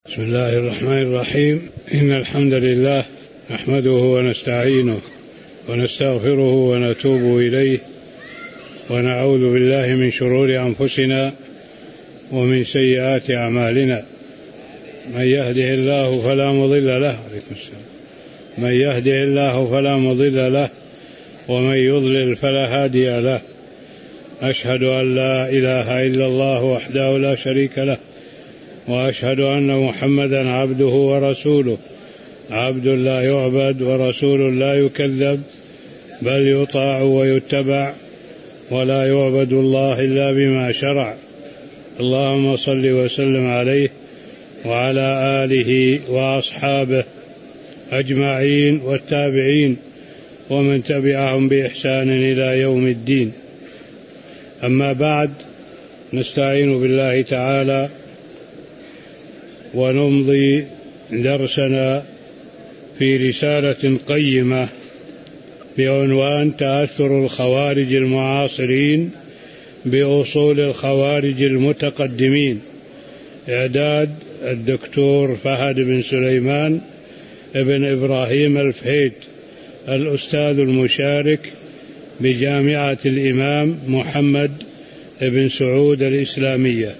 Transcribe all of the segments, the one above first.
بسم الله الرحمن الرحيم. إن الحمد لله نحمده ونستعينه ونستغفره ونتوب إليه ونعوذ بالله من شرور أنفسنا ومن سيئات أعمالنا. من يهده الله فلا مضل له من يهده الله فلا مضل له ومن يضلل فلا هادي له. أشهد أن لا إله إلا الله وحده لا شريك له وأشهد أن محمدا عبده ورسوله، عبد لا يعبد ورسول لا يكذب، بل يطاع ويتبع، ولا يعبد الله إلا بما شرع. اللهم صل وسلم عليه وعلى آله وأصحابه أجمعين والتابعين ومن تبعهم بإحسان إلى يوم الدين. أما بعد، نستعين بالله تعالى ونمضي درسنا في رسالة قيمة بعنوان تأثر الخوارج المعاصرين بأصول الخوارج المتقدمين، إعداد الدكتور فهد بن سليمان ابن إبراهيم الفهيد، الأستاذ المشارك بجامعة الإمام محمد بن سعود الإسلامية.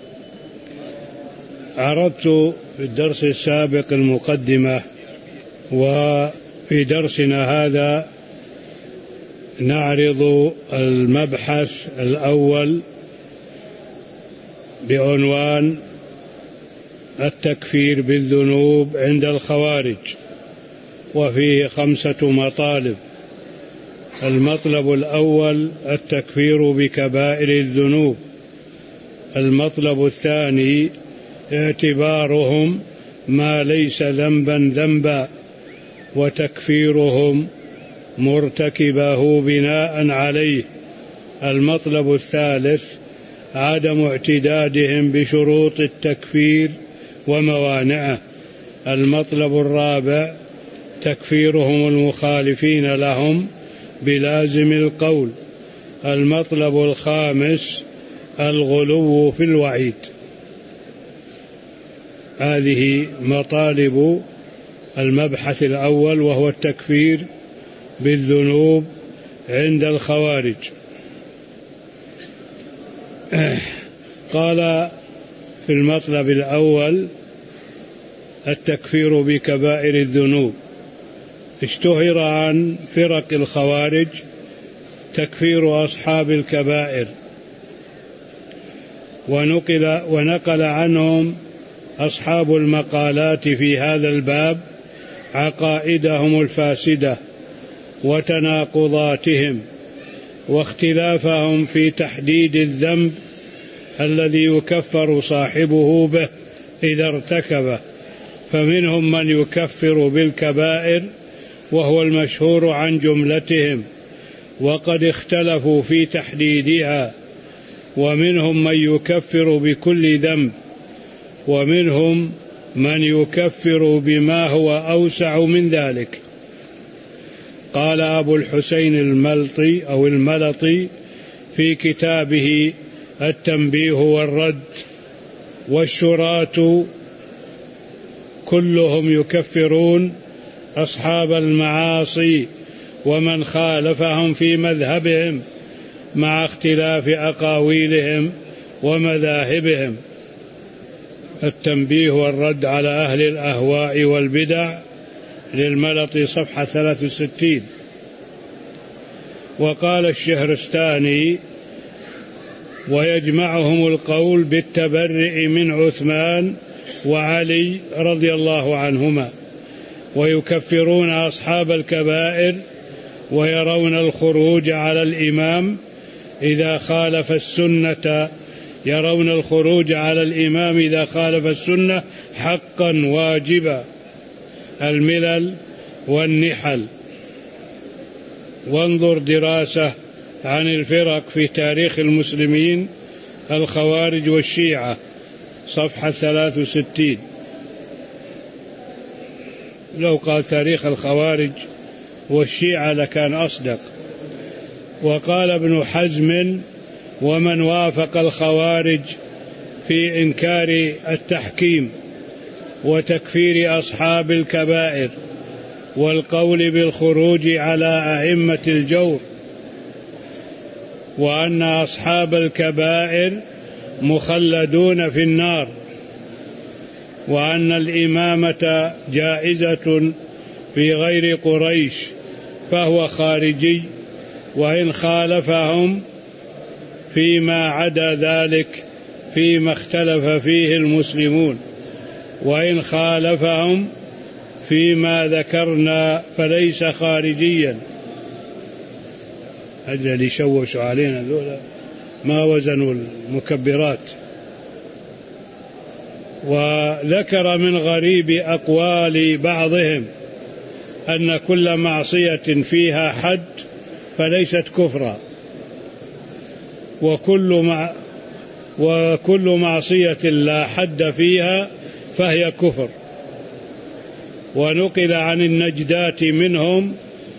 عرضت في الدرس السابق المقدمة، وفي درسنا هذا نعرض المبحث الأول بعنوان التكفير بالذنوب عند الخوارج، وفيه 5 مطالب. المطلب الأول التكفير بكبائر الذنوب. المطلب الثاني اعتبارهم ما ليس ذنبا ذنبا وتكفيرهم مرتكبه بناء عليه. المطلب الثالث عدم اعتدادهم بشروط التكفير وموانعه. المطلب الرابع تكفيرهم المخالفين لهم بلازم القول. المطلب الخامس الغلو في الوعيد. هذه مطالب المبحث الأول، وهو التكفير بالذنوب عند الخوارج. قال في المطلب الأول التكفير بكبائر الذنوب. اشتهر عن فرق الخوارج تكفير أصحاب الكبائر، ونقل عنهم أصحاب المقالات في هذا الباب عقائدهم الفاسدة وتناقضاتهم واختلافهم في تحديد الذنب الذي يكفر صاحبه به إذا ارتكبه. فمنهم من يكفر بالكبائر وهو المشهور عن جملتهم، وقد اختلفوا في تحديدها. ومنهم من يكفر بكل ذنب، ومنهم من يكفر بما هو أوسع من ذلك. قال أبو الحسين الملطي في كتابه التنبيه والرد: والشراة كلهم يكفرون أصحاب المعاصي ومن خالفهم في مذهبهم مع اختلاف أقاويلهم ومذاهبهم. التنبيه والرد على أهل الأهواء والبدع للملطي، صفحة 63. وقال الشهرستاني: ويجمعهم القول بالتبرئ من عثمان وعلي رضي الله عنهما، ويكفرون أصحاب الكبائر ويرون الخروج على الإمام إذا خالف السنة، يرون الخروج على الإمام إذا خالف السنة حقا واجبا. الملل والنحل. وانظر دراسة عن الفرق في تاريخ المسلمين، الخوارج والشيعة، صفحة 63. لو قال تاريخ الخوارج والشيعة لكان أصدق. وقال ابن حزم: ومن وافق الخوارج في إنكار التحكيم وتكفير أصحاب الكبائر والقول بالخروج على أئمة الجور، وأن أصحاب الكبائر مخلدون في النار، وأن الإمامة جائزة في غير قريش فهو خارجي، وإن خالفهم فيما عدا ذلك فيما اختلف فيه المسلمون، وإن خالفهم فيما ذكرنا فليس خارجيا. أجل اللي شوشوا علينا ذولا ما وزنوا المكبرات. وذكر من غريب أقوال بعضهم أن كل معصية فيها حد فليست كفرا، وكل معصية لا حد فيها فهي كفر. ونقل عن النجدات منهم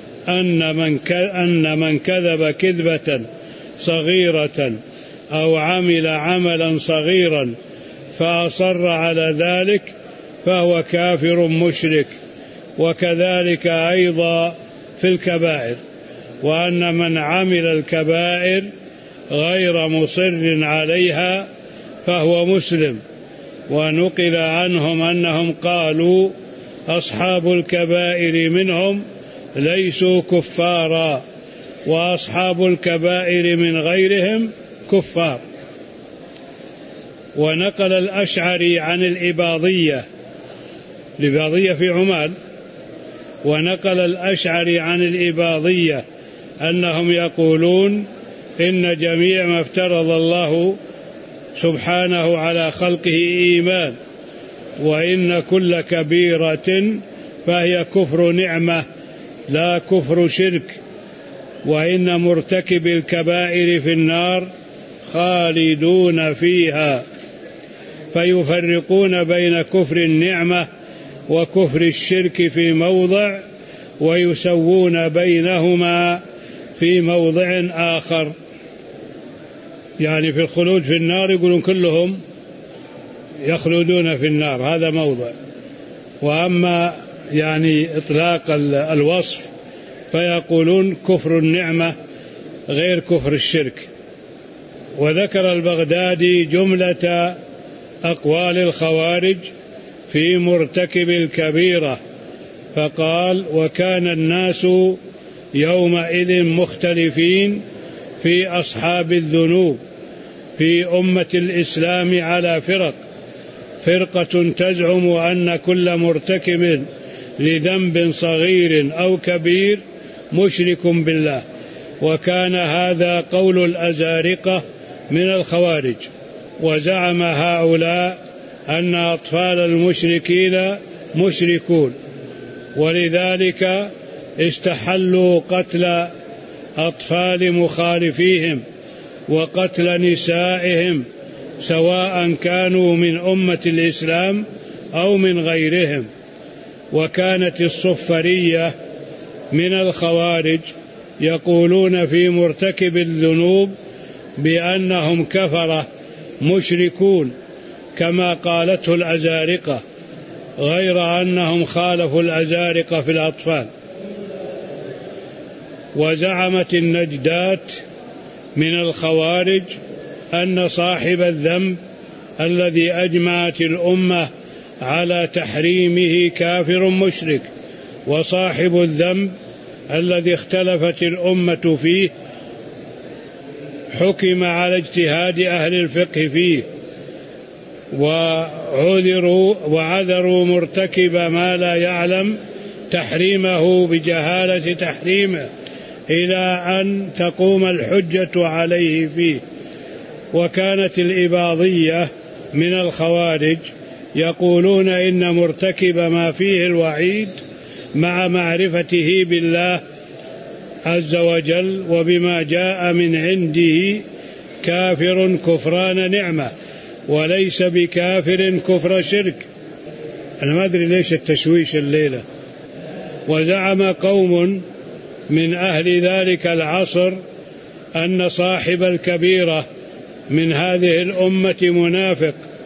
أن من كذب كذبة صغيرة أو عمل عملا صغيرا فأصر على ذلك فهو كافر مشرك، وكذلك أيضا في الكبائر. وأن من عمل الكبائر غير مصر عليها فهو مسلم. ونقل عنهم أنهم قالوا أصحاب الكبائر منهم ليسوا كفارا، وأصحاب الكبائر من غيرهم كفار. ونقل الأشعري عن الإباضية في عمان، ونقل الأشعري عن الإباضية أنهم يقولون إن جميع ما افترض الله سبحانه على خلقه إيمان، وإن كل كبيرة فهي كفر نعمة لا كفر شرك، وإن مرتكب الكبائر في النار خالدون فيها. فيفرقون بين كفر النعمة وكفر الشرك في موضع، ويسوون بينهما في موضع آخر. يعني في الخلود في النار يقولون كلهم يخلدون في النار، هذا موضع. وأما يعني إطلاق الوصف فيقولون كفر النعمة غير كفر الشرك. وذكر البغدادي جملة أقوال الخوارج في مرتكب الكبيرة فقال: وكان الناس يومئذ مختلفين في أصحاب الذنوب في أمة الإسلام على فرقة تزعم أن كل مرتكب لذنب صغير أو كبير مشرك بالله، وكان هذا قول الأزارقة من الخوارج. وزعم هؤلاء أن أطفال المشركين مشركون، ولذلك استحلوا قتل أطفال مخالفيهم وقتل نسائهم سواء كانوا من أمة الإسلام أو من غيرهم. وكانت الصفرية من الخوارج يقولون في مرتكب الذنوب بأنهم كفرة مشركون كما قالته الأزارقة، غير أنهم خالفوا الأزارقة في الأطفال. وزعمت النجدات من الخوارج أن صاحب الذنب الذي أجمعت الأمة على تحريمه كافر مشرك، وصاحب الذنب الذي اختلفت الأمة فيه حكم على اجتهاد أهل الفقه فيه، وعذروا مرتكب ما لا يعلم تحريمه بجهالة تحريمه إلى أن تقوم الحجة عليه فيه. وكانت الإباضية من الخوارج يقولون إن مرتكب ما فيه الوعيد مع معرفته بالله عز وجل وبما جاء من عنده كافر كفران نعمة، وليس بكافر كفر شرك. أنا ما أدري ليش التشويش الليلة. وزعم قوم من أهل ذلك العصر أن صاحب الكبيرة من هذه الأمة منافق،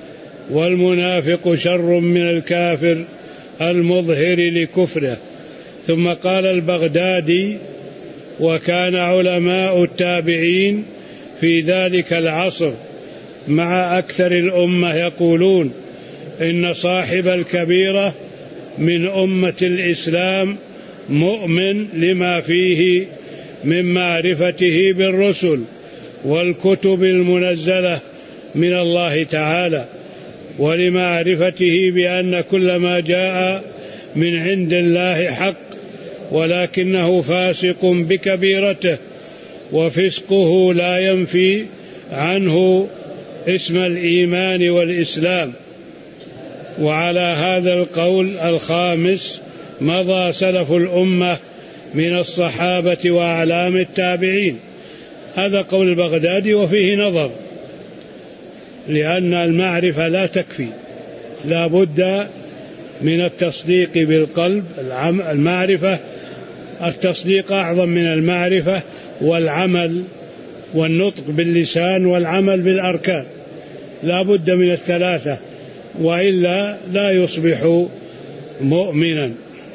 والمنافق شر من الكافر المظهر لكفره. ثم قال البغدادي: وكان علماء التابعين في ذلك العصر مع أكثر الأمة يقولون إن صاحب الكبيرة من أمة الإسلام مؤمن لما فيه من معرفته بالرسل والكتب المنزلة من الله تعالى، ولمعرفته بأن كل ما جاء من عند الله حق، ولكنه فاسق بكبيرته، وفسقه لا ينفي عنه اسم الإيمان والإسلام. وعلى هذا القول الخامس مضى سلف الأمة من الصحابة وأعلام التابعين. هذا قول البغدادي وفيه نظر، لأن المعرفة لا تكفي، لا بد من التصديق بالقلب. المعرفة التصديق أعظم من المعرفة، والعمل والنطق باللسان والعمل بالأركان، لا بد من الثلاثة، وإلا لا يصبح مؤمنا.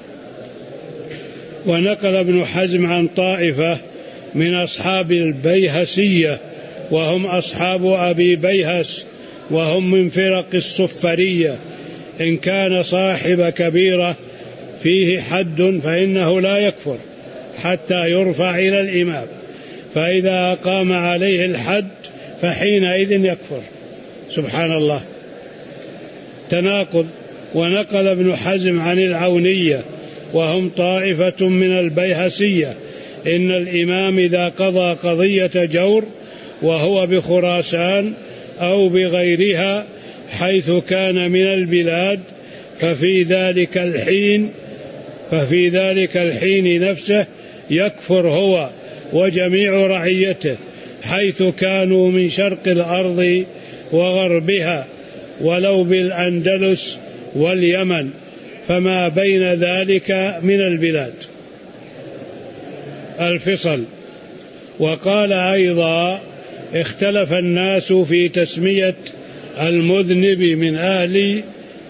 ونقل ابن حزم عن طائفة من أصحاب البيهسية، وهم أصحاب أبي بيهس، وهم من فرق الصفرية: إن كان صاحب كبيرة فيه حد فإنه لا يكفر حتى يرفع إلى الإمام، فإذا أقام عليه الحد فحينئذ يكفر. سبحان الله، تناقض. ونقل ابن حزم عن العونية، وهم طائفة من البيهسية: إن الإمام إذا قضى قضية جور وهو بخراسان أو بغيرها حيث كان من البلاد ففي ذلك الحين نفسه يكفر هو وجميع رعيته، حيث كانوا من شرق الأرض وغربها، ولو بالأندلس واليمن، فما بين ذلك من البلاد. الفصل. وقال أيضا: اختلف الناس في تسمية المذنب من أهل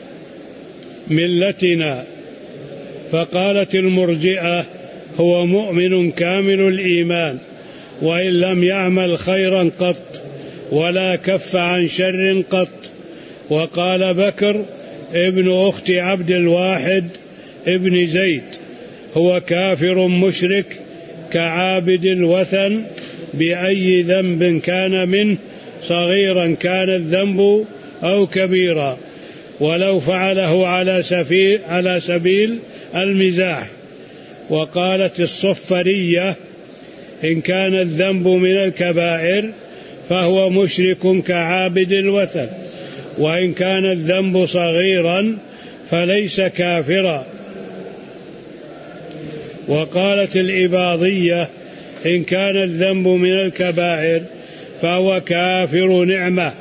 ملتنا، فقالت المرجئة: هو مؤمن كامل الإيمان وإن لم يعمل خيرا قط ولا كف عن شر قط. وقال بكر ابن أخت عبد الواحد ابن زيد: هو كافر مشرك كعابد الوثن بأي ذنب كان منه، صغيرا كان الذنب أو كبيرا، ولو فعله على سبيل المزاح. وقالت الصفرية: إن كان الذنب من الكبائر فهو مشرك كعابد الوثن، وإن كان الذنب صغيرا فليس كافرا. وقالت الإباضية: إن كان الذنب من الكبائر فهو كافر نعمة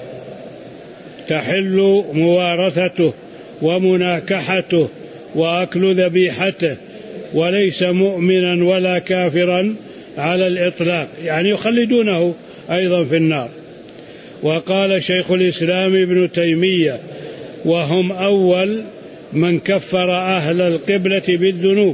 تحل موارثته ومناكحته وأكل ذبيحته، وليس مؤمنا ولا كافرا على الإطلاق، يعني يخلدونه أيضا في النار. وقال شيخ الإسلام ابن تيمية: وهم أول من كفر أهل القبلة بالذنوب،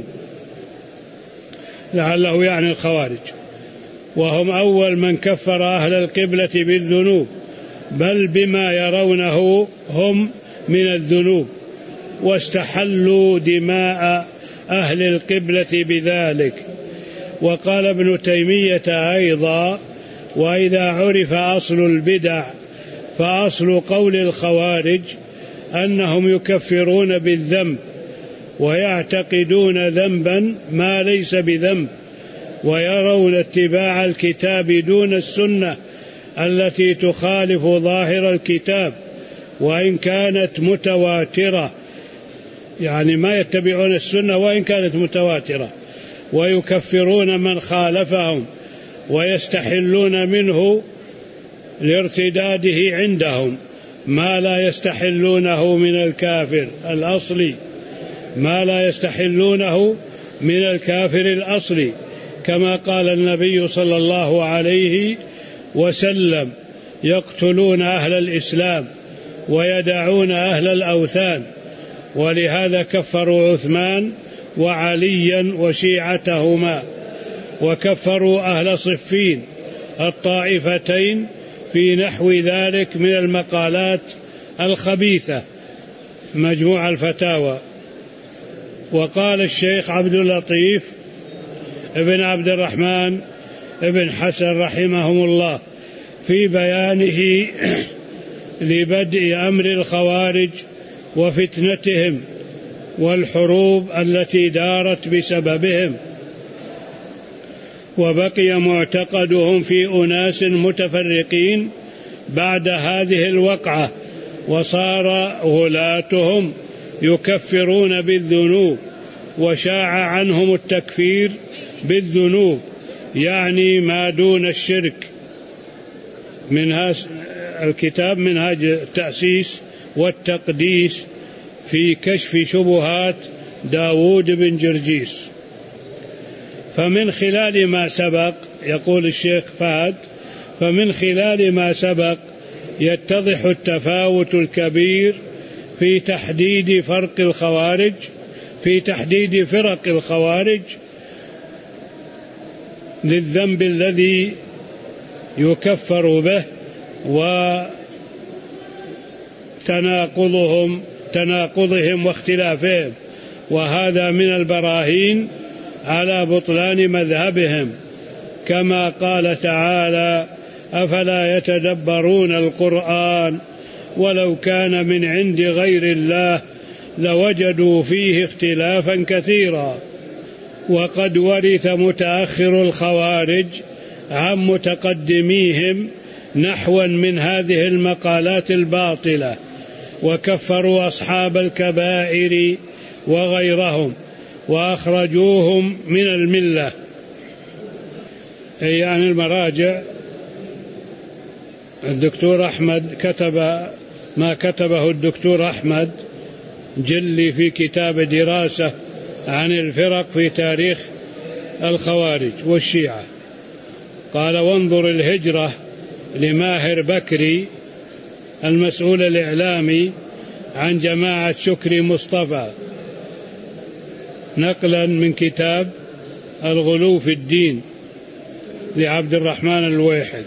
لعله يعني الخوارج. وهم أول من كفر أهل القبلة بالذنوب، بل بما يرونه هم من الذنوب، واستحلوا دماء أهل القبلة بذلك. وقال ابن تيمية أيضا: وإذا عرف أصل البدع فأصل قول الخوارج أنهم يكفرون بالذنب ويعتقدون ذنبا ما ليس بذنب، ويرون اتباع الكتاب دون السنة التي تخالف ظاهر الكتاب وإن كانت متواترة، يعني ما يتبعون السنة وإن كانت متواترة، ويكفرون من خالفهم ويستحلون منه لارتداده عندهم ما لا يستحلونه من الكافر الأصلي، ما لا يستحلونه من الكافر الأصلي، كما قال النبي صلى الله عليه وسلم: يقتلون أهل الإسلام ويدعون أهل الأوثان، ولهذا كفروا عثمان وعليا وشيعتهما، وكفروا أهل صفين الطائفتين في نحو ذلك من المقالات الخبيثة. مجموع الفتاوى. وقال الشيخ عبد اللطيف ابن عبد الرحمن ابن حسن رحمهم الله في بيانه لبدء أمر الخوارج وفتنتهم والحروب التي دارت بسببهم، وبقي معتقدهم في أناس متفرقين بعد هذه الوقعة، وصار غلاتهم يكفرون بالذنوب، وشاع عنهم التكفير بالذنوب، يعني ما دون الشرك. من الكتاب منهاج التأسيس والتقديس في كشف شبهات داود بن جرجيس. فمن خلال ما سبق، يقول الشيخ فهد، فمن خلال ما سبق يتضح التفاوت الكبير في تحديد فرق الخوارج للذنب الذي يكفر به، وتناقضهم واختلافهم، وهذا من البراهين على بطلان مذهبهم، كما قال تعالى: أفلا يتدبرون القرآن ولو كان من عند غير الله لوجدوا فيه اختلافا كثيرا. وقد ورث متأخر الخوارج عن متقدميهم نحوا من هذه المقالات الباطلة، وكفروا أصحاب الكبائر وغيرهم وأخرجوهم من الملة. يعني المراجع، الدكتور أحمد كتب ما كتبه الدكتور أحمد جلي في كتاب دراسة عن الفرق في تاريخ الخوارج والشيعة. قال: وانظر الهجرة لماهر بكري المسؤول الإعلامي عن جماعة شكري مصطفى، نقلا من كتاب الغلو في الدين لعبد الرحمن الويحد.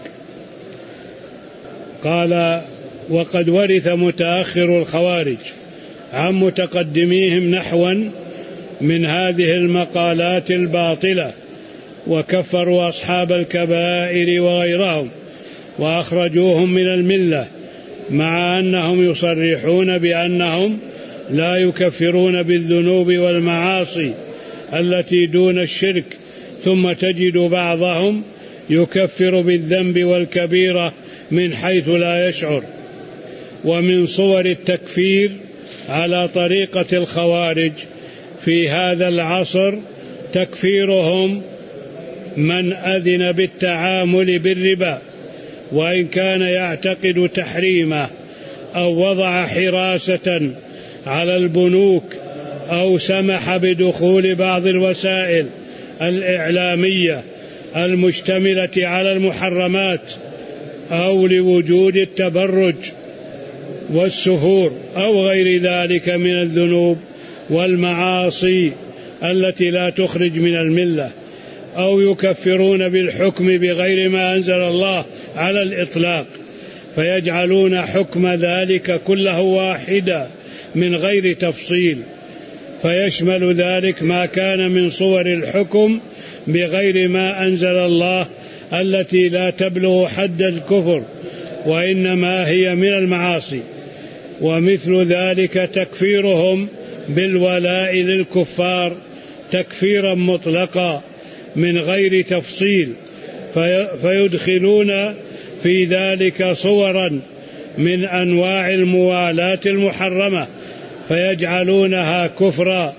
قال: وقد ورث متأخر الخوارج عن متقدميهم نحوا من هذه المقالات الباطلة، وكفروا أصحاب الكبائر وغيرهم وأخرجوهم من الملة، مع أنهم يصرحون بأنهم لا يكفرون بالذنوب والمعاصي التي دون الشرك، ثم تجد بعضهم يكفر بالذنب والكبيرة من حيث لا يشعر. ومن صور التكفير على طريقة الخوارج في هذا العصر تكفيرهم من أذن بالتعامل بالربا، وإن كان يعتقد تحريمه، أو وضع حراسة على البنوك، أو سمح بدخول بعض الوسائل الإعلامية المشتملة على المحرمات، أو لوجود التبرج والسفور أو غير ذلك من الذنوب والمعاصي التي لا تخرج من الملة، أو يكفرون بالحكم بغير ما أنزل الله على الإطلاق، فيجعلون حكم ذلك كله واحدا من غير تفصيل، فيشمل ذلك ما كان من صور الحكم بغير ما أنزل الله التي لا تبلغ حد الكفر، وإنما هي من المعاصي. ومثل ذلك تكفيرهم بالولاء للكفار تكفيرا مطلقا من غير تفصيل، فيدخلون في ذلك صورا من أنواع الموالاة المحرمة فيجعلونها كفرا،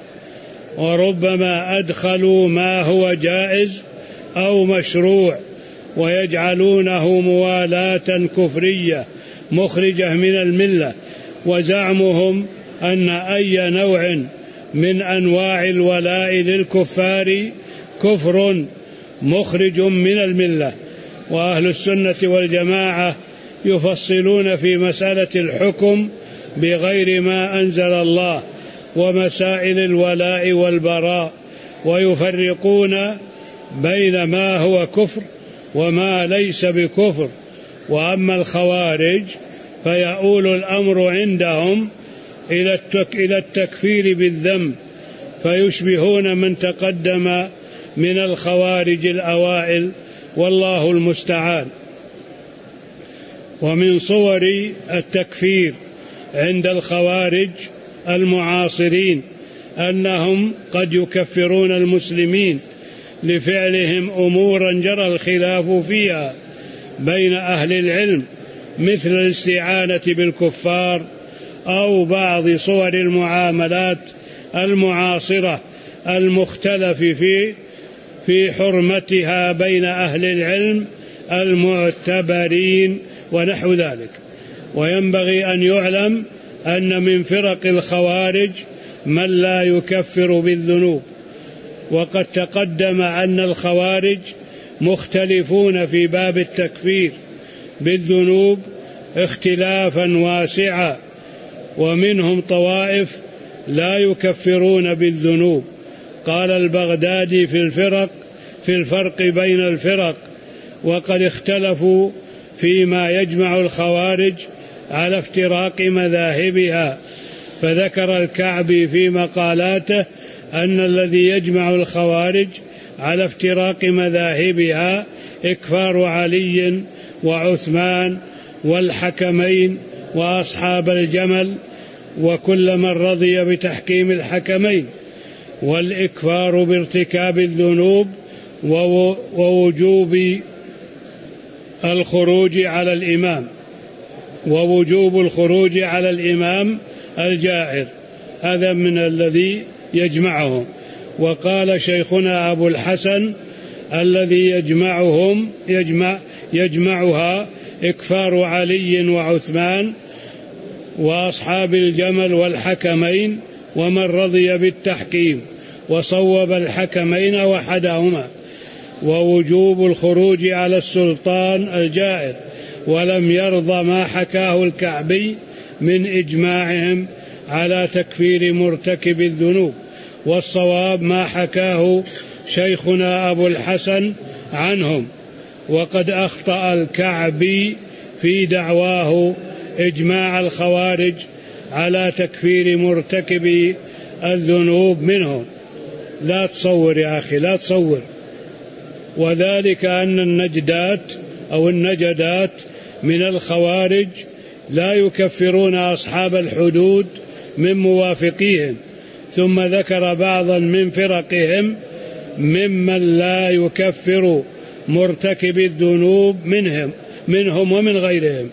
وربما أدخلوا ما هو جائز أو مشروع ويجعلونه موالاة كفرية مخرجة من الملة. وزعمهم أن أي نوع من أنواع الولاء للكفار كفر مخرج من الملة. وأهل السنة والجماعة يفصلون في مسألة الحكم بغير ما أنزل الله ومسائل الولاء والبراء، ويفرقون بين ما هو كفر وما ليس بكفر. وأما الخوارج فيؤول الأمر عندهم إلى التكفير بالذنب، فيشبهون من تقدم من الخوارج الأوائل، والله المستعان. ومن صور التكفير عند الخوارج المعاصرين أنهم قد يكفرون المسلمين لفعلهم أمورا جرى الخلاف فيها بين أهل العلم، مثل الاستعانة بالكفار أو بعض صور المعاملات المعاصرة المختلف في حرمتها بين أهل العلم المعتبرين ونحو ذلك. وينبغي أن يعلم أن من فرق الخوارج من لا يكفر بالذنوب، وقد تقدم أن الخوارج مختلفون في باب التكفير بالذنوب اختلافا واسعا، ومنهم طوائف لا يكفرون بالذنوب. قال البغدادي في الفرق بين الفرق: وقد اختلفوا فيما يجمع الخوارج على افتراق مذاهبها، فذكر الكعبي في مقالاته أن الذي يجمع الخوارج على افتراق مذاهبها إكفار علي وعثمان والحكمين وأصحاب الجمل وكل من رضي بتحكيم الحكمين، والإكفار بارتكاب الذنوب ووجوب الخروج على الإمام الجائر. هذا من الذي يجمعهم. وقال شيخنا أبو الحسن: الذي يجمعها إكفار علي وعثمان وأصحاب الجمل والحكمين ومن رضي بالتحكيم وصوب الحكمين وحدهما، ووجوب الخروج على السلطان الجائر، ولم يرضى ما حكاه الكعبي من إجماعهم على تكفير مرتكب الذنوب، والصواب ما حكاه شيخنا أبو الحسن عنهم. وقد أخطأ الكعبي في دعواه إجماع الخوارج على تكفير مرتكب الذنوب منهم. لا تصور يا أخي، لا تصور. وذلك أن النجدات من الخوارج لا يكفرون أصحاب الحدود من موافقيهم، ثم ذكر بعضا من فرقهم ممن لا يكفر مرتكب الذنوب منهم ومن غيرهم.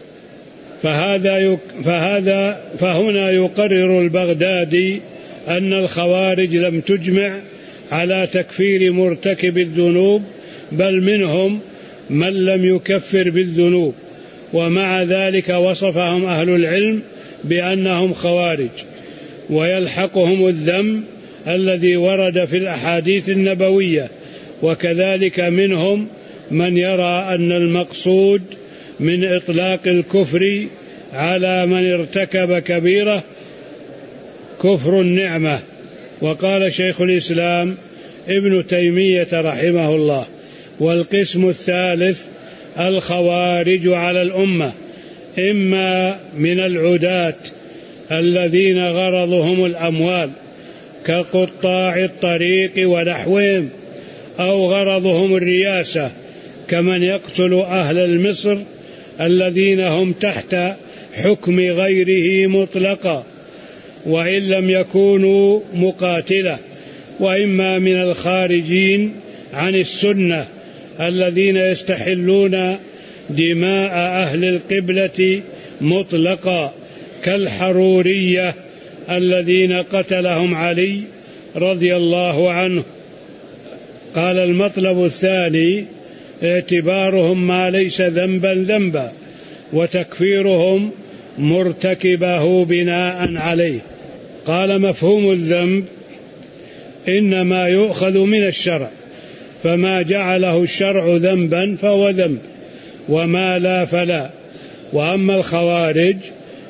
فهنا يقرر البغدادي أن الخوارج لم تجمع على تكفير مرتكب الذنوب، بل منهم من لم يكفر بالذنوب، ومع ذلك وصفهم أهل العلم بأنهم خوارج، ويلحقهم الذم الذي ورد في الأحاديث النبوية. وكذلك منهم من يرى أن المقصود من إطلاق الكفر على من ارتكب كبيرة كفر النعمة. وقال شيخ الإسلام ابن تيمية رحمه الله: والقسم الثالث الخوارج على الأمة، إما من العداة الذين غرضهم الأموال كقطاع الطريق ونحوهم، أو غرضهم الرياسة كمن يقتل أهل مصر الذين هم تحت حكم غيره مطلقا وإن لم يكونوا مقاتلة. وإما من الخارجين عن السنة الذين يستحلون دماء أهل القبلة مطلقا كالحرورية الذين قتلهم علي رضي الله عنه. قال: المطلب الثاني اعتبارهم ما ليس ذنبا وتكفيرهم مرتكبه بناء عليه. قال: مفهوم الذنب إنما يؤخذ من الشرع، فما جعله الشرع ذنبا فهو ذنب، وما لا فلا. وأما الخوارج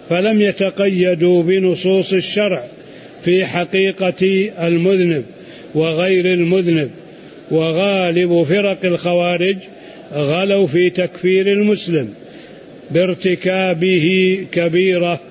فلم يتقيدوا بنصوص الشرع في حقيقة المذنب وغير المذنب. وغالب فرق الخوارج غلوا في تكفير المسلم بارتكابه كبيرة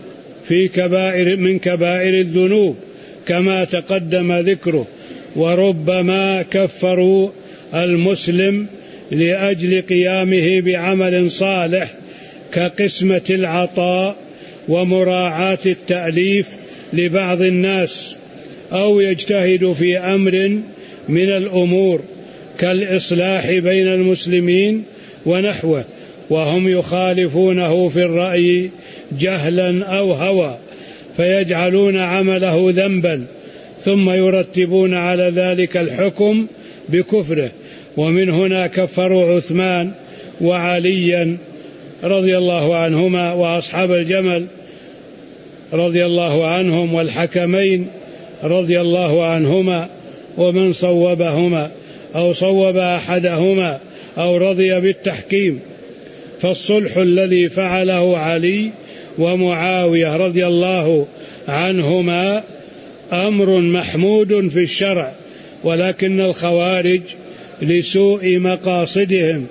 من كبائر الذنوب كما تقدم ذكره، وربما كفروا المسلم لأجل قيامه بعمل صالح كقسمة العطاء ومراعاة التأليف لبعض الناس، أو يجتهد في أمر من الأمور كالإصلاح بين المسلمين ونحوه، وهم يخالفونه في الرأي جهلا أو هوى، فيجعلون عمله ذنبا ثم يرتبون على ذلك الحكم بكفره. ومن هنا كفروا عثمان وعليا رضي الله عنهما وأصحاب الجمل رضي الله عنهم والحكمين رضي الله عنهما ومن صوبهما أو صوب أحدهما أو رضي بالتحكيم. فالصلح الذي فعله علي ومعاوية رضي الله عنهما أمر محمود في الشرع، ولكن الخوارج لسوء مقاصدهم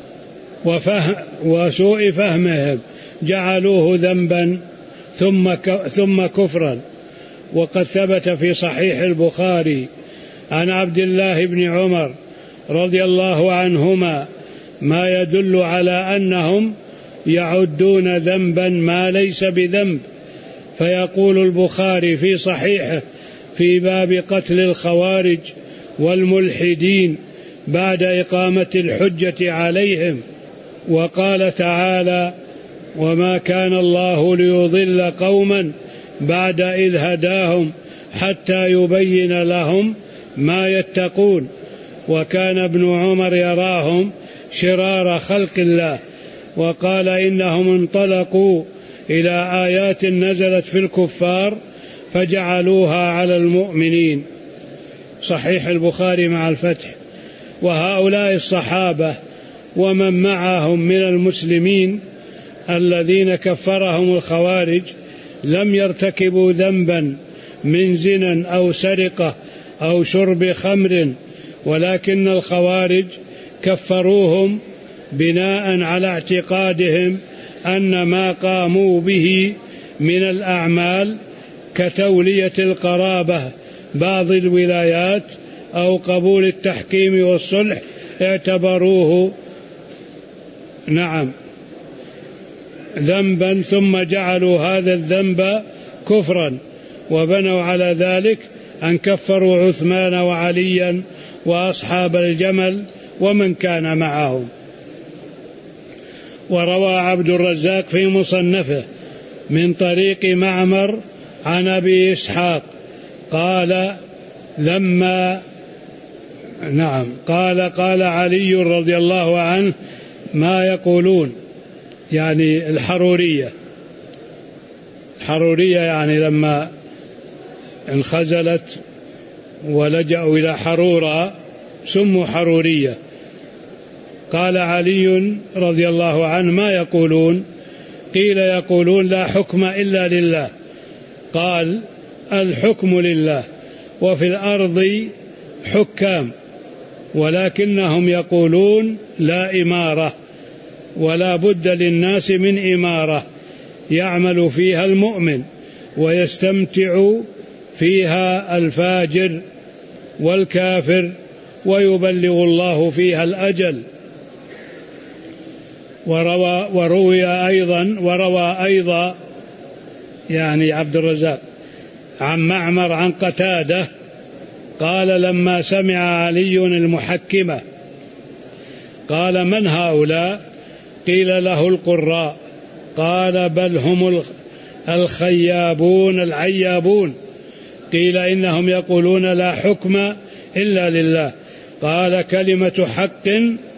وسوء فهمهم جعلوه ذنبا ثم كفرا. وقد ثبت في صحيح البخاري عن عبد الله بن عمر رضي الله عنهما ما يدل على أنهم يعدون ذنبا ما ليس بذنب. فيقول البخاري في صحيحه في باب قتل الخوارج والملحدين بعد إقامة الحجة عليهم، وقال تعالى: وما كان الله ليضل قوما بعد إذ هداهم حتى يبين لهم ما يتقون. وكان ابن عمر يراهم شرار خلق الله، وقال إنهم انطلقوا إلى آيات نزلت في الكفار فجعلوها على المؤمنين. صحيح البخاري مع الفتح. وهؤلاء الصحابة ومن معهم من المسلمين الذين كفرهم الخوارج لم يرتكبوا ذنبا من زنا أو سرقة أو شرب خمر، ولكن الخوارج كفروهم بناء على اعتقادهم أن ما قاموا به من الأعمال كتولية القرابة بعض الولايات أو قبول التحكيم والصلح اعتبروه ذنبا، ثم جعلوا هذا الذنب كفرا، وبنوا على ذلك أن كفروا عثمان وعليا وأصحاب الجمل ومن كان معهم. وروى عبد الرزاق في مصنفه من طريق معمر عن أبي إسحاق قال قال علي رضي الله عنه: ما يقولون، يعني الحرورية يعني لما انخزلت ولجأوا إلى حرورة سموا حرورية. قال علي رضي الله عنه: ما يقولون؟ قيل: يقولون لا حكم إلا لله. قال: الحكم لله، وفي الأرض حكام، ولكنهم يقولون لا إمارة، ولا بد للناس من إمارة يعمل فيها المؤمن ويستمتع فيها الفاجر والكافر ويبلغ الله فيها الأجل. وروى أيضا يعني عبد الرزاق عن معمر عن قتادة قال: لما سمع علي المحكمة قال: من هؤلاء؟ قيل له: القراء. قال: بل هم الخيابون العيابون. قيل: إنهم يقولون لا حكم إلا لله. قال: كلمة حق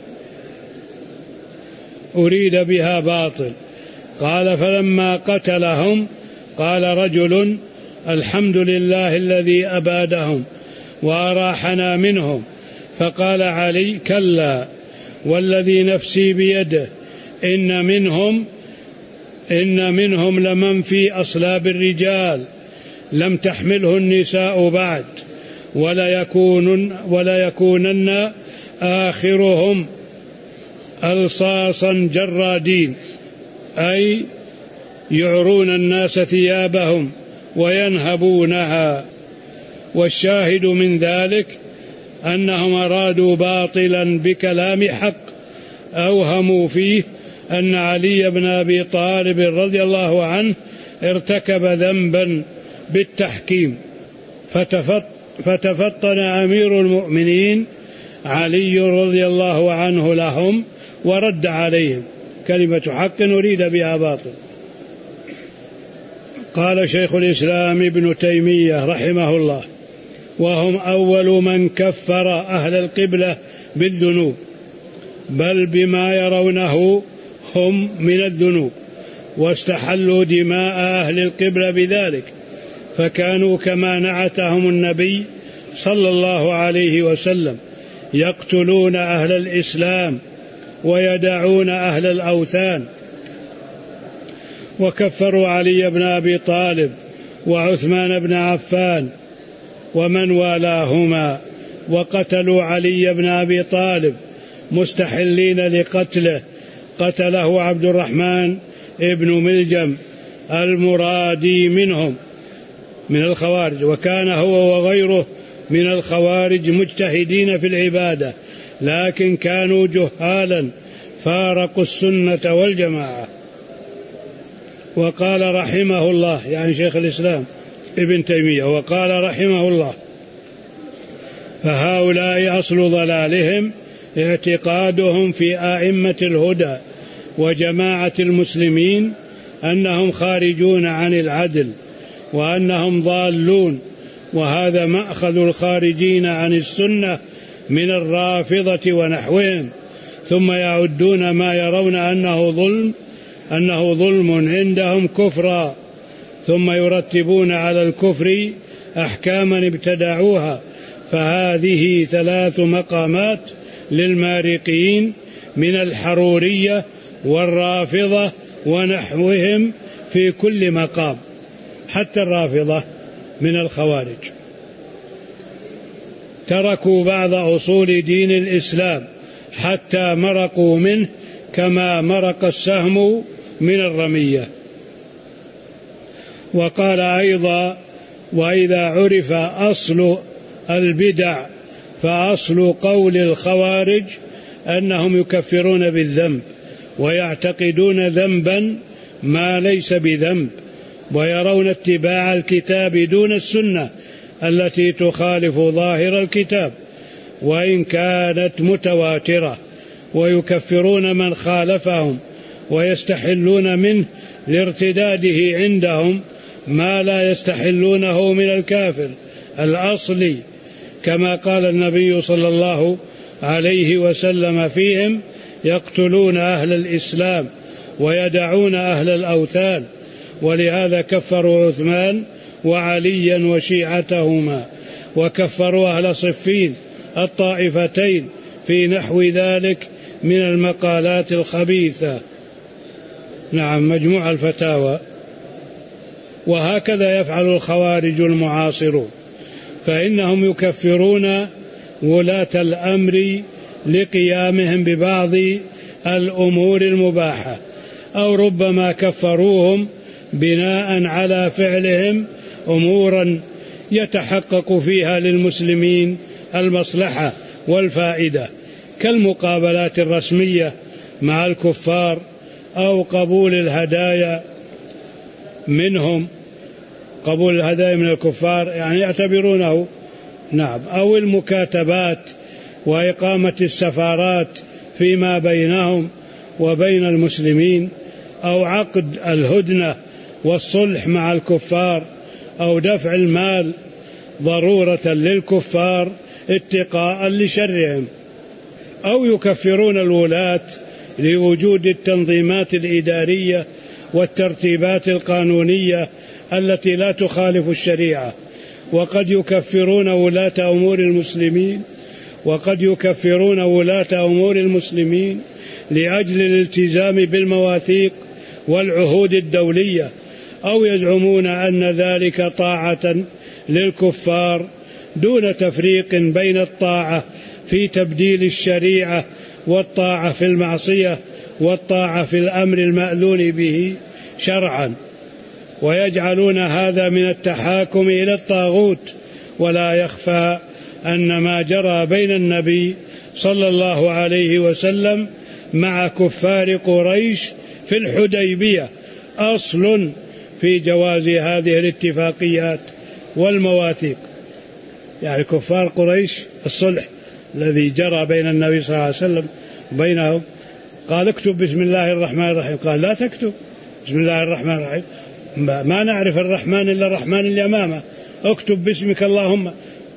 أريد بها باطل. قال: فلما قتلهم قال رجل: الحمد لله الذي أبادهم وأراحنا منهم. فقال علي: كلا، والذي نفسي بيده، إن منهم إن منهم لمن في أصلاب الرجال لم تحمله النساء بعد ولا يكونن آخرهم ألصاصا جرادين، أي يعرون الناس ثيابهم وينهبونها. والشاهد من ذلك أنهم أرادوا باطلا بكلام حق، أوهموا فيه أن علي بن أبي طالب رضي الله عنه ارتكب ذنبا بالتحكيم، فتفطن أمير المؤمنين علي رضي الله عنه لهم ورد عليهم كلمة حق أريد بها باطل. قال شيخ الإسلام ابن تيمية رحمه الله: وهم أول من كفر أهل القبلة بالذنوب، بل بما يرونه هم من الذنوب، واستحلوا دماء أهل القبلة بذلك، فكانوا كما نعتهم النبي صلى الله عليه وسلم يقتلون أهل الإسلام ويدعون أهل الأوثان. وكفروا علي بن أبي طالب وعثمان بن عفان ومن والاهما، وقتلوا علي بن أبي طالب مستحلين لقتله، قتله عبد الرحمن ابن ملجم المرادي منهم من الخوارج، وكان هو وغيره من الخوارج مجتهدين في العبادة، لكن كانوا جهالا فارقوا السنة والجماعة. وقال رحمه الله، يعني شيخ الإسلام ابن تيمية، وقال رحمه الله: فهؤلاء أصل ضلالهم اعتقادهم في أئمة الهدى وجماعة المسلمين أنهم خارجون عن العدل وأنهم ضالون، وهذا مأخذ الخارجين عن السنة من الرافضة ونحوهم، ثم يعدون ما يرون أنه ظلم عندهم كفرا، ثم يرتبون على الكفر أحكاما ابتدعوها. فهذه 3 مقامات للمارقين من الحرورية والرافضة ونحوهم في كل مقام، حتى الرافضة من الخوارج تركوا بعض أصول دين الإسلام حتى مرقوا منه كما مرق السهم من الرمية. وقال أيضا: وإذا عرف أصل البدع فأصل قول الخوارج أنهم يكفرون بالذنب ويعتقدون ذنبا ما ليس بذنب، ويرون اتباع الكتاب دون السنة التي تخالف ظاهر الكتاب وإن كانت متواترة، ويكفرون من خالفهم ويستحلون منه لارتداده عندهم ما لا يستحلونه من الكافر الأصلي، كما قال النبي صلى الله عليه وسلم فيهم: يقتلون أهل الإسلام ويدعون أهل الأوثان. ولهذا كفروا عثمان وعليا وشيعتهما، وكفروا أهل صفين الطائفتين في نحو ذلك من المقالات الخبيثة. نعم، مجموع الفتاوى. وهكذا يفعل الخوارج المعاصرون، فإنهم يكفرون ولاة الأمر لقيامهم ببعض الأمور المباحة، أو ربما كفروهم بناء على فعلهم أمورا يتحقق فيها للمسلمين المصلحة والفائدة، كالمقابلات الرسمية مع الكفار، أو قبول الهدايا منهم، قبول الهدايا من الكفار يعني يعتبرونه، نعم، أو المكاتبات وإقامة السفارات فيما بينهم وبين المسلمين، أو عقد الهدنة والصلح مع الكفار، أو دفع المال ضرورة للكفار اتقاء لشرهم، أو يكفرون الولاة لوجود التنظيمات الإدارية والترتيبات القانونية التي لا تخالف الشريعة. وقد يكفرون ولاة أمور المسلمين لأجل الالتزام بالمواثيق والعهود الدولية، أو يزعمون أن ذلك طاعة للكفار دون تفريق بين الطاعة في تبديل الشريعة والطاعة في المعصية والطاعة في الأمر المأذون به شرعا، ويجعلون هذا من التحاكم إلى الطاغوت. ولا يخفى أن ما جرى بين النبي صلى الله عليه وسلم مع كفار قريش في الحديبية أصل في جواز هذه الاتفاقيات والمواثيق. يعني كفار قريش الصلح الذي جرى بين النبي صلى الله عليه وسلم بينهم، قال اكتب بسم الله الرحمن الرحيم، قال لا تكتب بسم الله الرحمن الرحيم، ما نعرف الرحمن إلا الرحمن اللي أمامه، اكتب باسمك اللهم.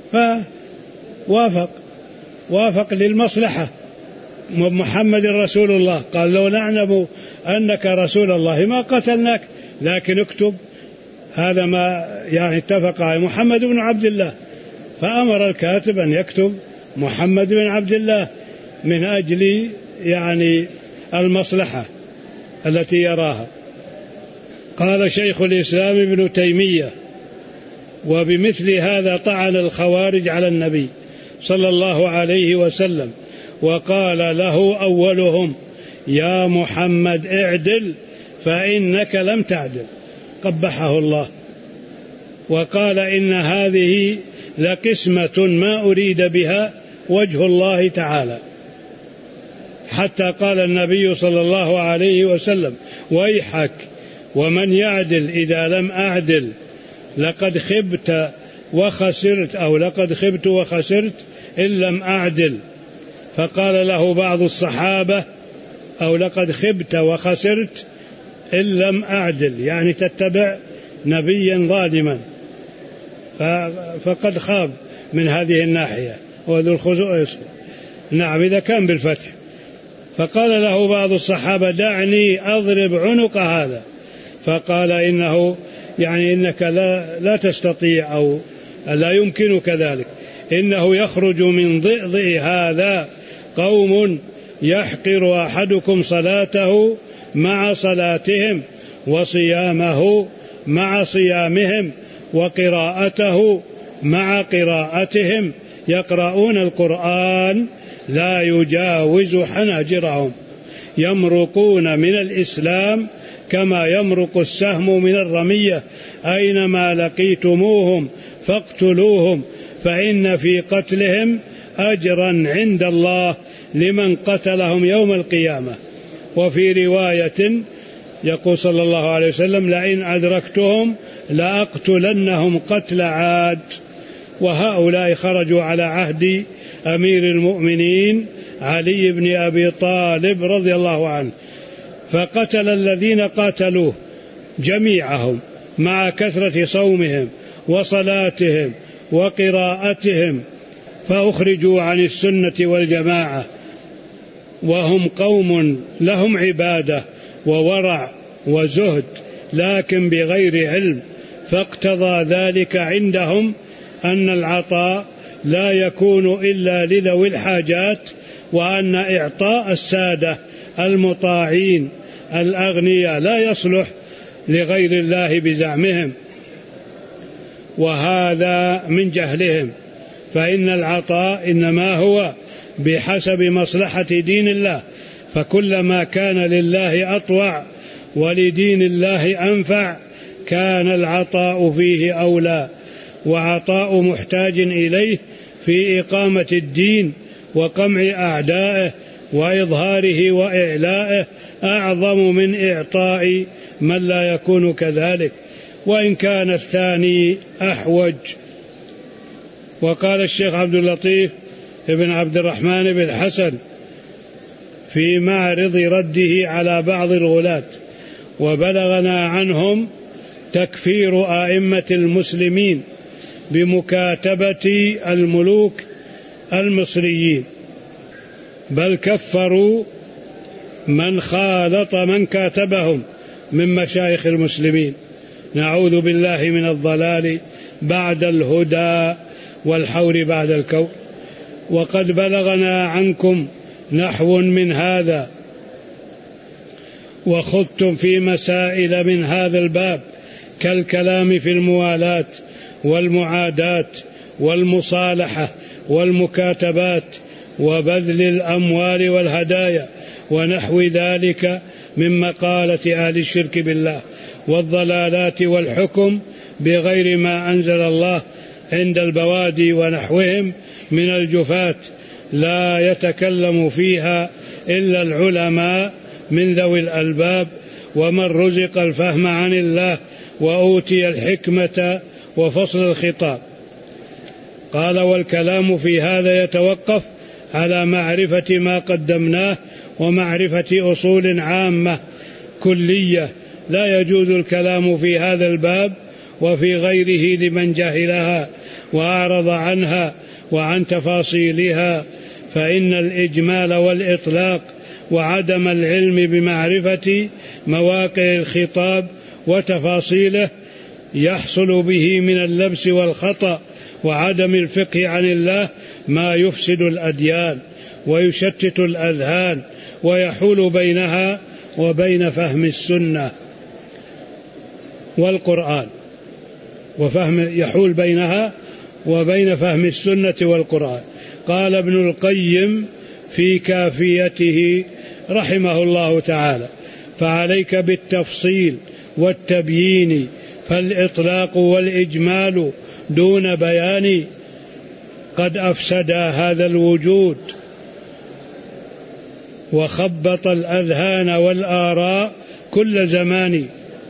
وافق للمصلحة، محمد رسول الله، قال لو نعلم أنك رسول الله ما قتلناك، لكن اكتب. هذا ما يعني اتفق عليه محمد بن عبد الله، فأمر الكاتب أن يكتب محمد بن عبد الله من أجل يعني المصلحة التي يراها. قال شيخ الإسلام ابن تيمية: وبمثل هذا طعن الخوارج على النبي صلى الله عليه وسلم، وقال له أولهم: يا محمد اعدل فإنك لم تعدل، قبحه الله. وقال: إن هذه لقسمة ما أريد بها وجه الله تعالى. حتى قال النبي صلى الله عليه وسلم: ويحك ومن يعدل إذا لم أعدل، لقد خبت وخسرت، أو لقد خبت وخسرت إن لم أعدل. فقال له بعض الصحابة: أو لقد خبت وخسرت إن لم أعدل، يعني تتبع نبيا ظالما، فقد خاب من هذه الناحية، وذو الخزوع نعم إذا كان بالفتح. فقال له بعض الصحابة: دعني أضرب عنق هذا. فقال: إنه يعني إنك لا تستطيع أو لا يمكنك ذلك، إنه يخرج من ضئضئ هذا قوم يحقر أحدكم صلاته مع صلاتهم، وصيامه مع صيامهم، وقراءته مع قراءتهم، يقرؤون القرآن لا يجاوز حناجرهم، يمرقون من الإسلام كما يمرق السهم من الرمية، أينما لقيتموهم فاقتلوهم، فإن في قتلهم أجرا عند الله لمن قتلهم يوم القيامة. وفي رواية يقول صلى الله عليه وسلم: لئن أدركتهم لأقتلنهم قتل عاد. وهؤلاء خرجوا على عهد أمير المؤمنين علي بن أبي طالب رضي الله عنه، فقتل الذين قاتلوه جميعهم مع كثرة صومهم وصلاتهم وقراءتهم، فأخرجوا عن السنة والجماعة، وهم قوم لهم عبادة وورع وزهد لكن بغير علم، فاقتضى ذلك عندهم أن العطاء لا يكون إلا لذوي الحاجات، وأن إعطاء السادة المطاعين الأغنياء لا يصلح لغير الله بزعمهم، وهذا من جهلهم، فإن العطاء إنما هو بحسب مصلحة دين الله، فكلما كان لله أطوع ولدين الله أنفع كان العطاء فيه أولى، وعطاء محتاج إليه في إقامة الدين وقمع أعدائه وإظهاره وإعلائه أعظم من إعطاء من لا يكون كذلك، وإن كان الثاني أحوج. وقال الشيخ عبد اللطيف ابن عبد الرحمن بن حسن في معرض رده على بعض الغلاة: وبلغنا عنهم تكفير أئمة المسلمين بمكاتبة الملوك المصريين، بل كفروا من خالط من كاتبهم من مشايخ المسلمين، نعوذ بالله من الضلال بعد الهدى والحور بعد الكون. وقد بلغنا عنكم نحو من هذا، وخضتم في مسائل من هذا الباب كالكلام في الموالاة والمعاداة والمصالحة والمكاتبات وبذل الأموال والهدايا ونحو ذلك من مقالة أهل الشرك بالله والضلالات والحكم بغير ما أنزل الله عند البوادي ونحوهم من الجفاة لا يتكلم فيها إلا العلماء من ذوي الألباب ومن رزق الفهم عن الله وأوتي الحكمة وفصل الخطاب. قال والكلام في هذا يتوقف على معرفة ما قدمناه ومعرفة أصول عامة كلية لا يجوز الكلام في هذا الباب وفي غيره لمن جهلها وأعرض عنها وعن تفاصيلها، فإن الإجمال والإطلاق وعدم العلم بمعرفة مواقع الخطاب وتفاصيله يحصل به من اللبس والخطأ وعدم الفقه عن الله ما يفسد الأديان ويشتت الأذهان ويحول بينها وبين فهم السنة والقرآن يحول بينها وبين فهم السنة والقرآن. قال ابن القيم في كافيته رحمه الله تعالى: فعليك بالتفصيل والتبيين، فالإطلاق والإجمال دون بيان قد أفسدا هذا الوجود وخبط الأذهان والآراء كل زمان.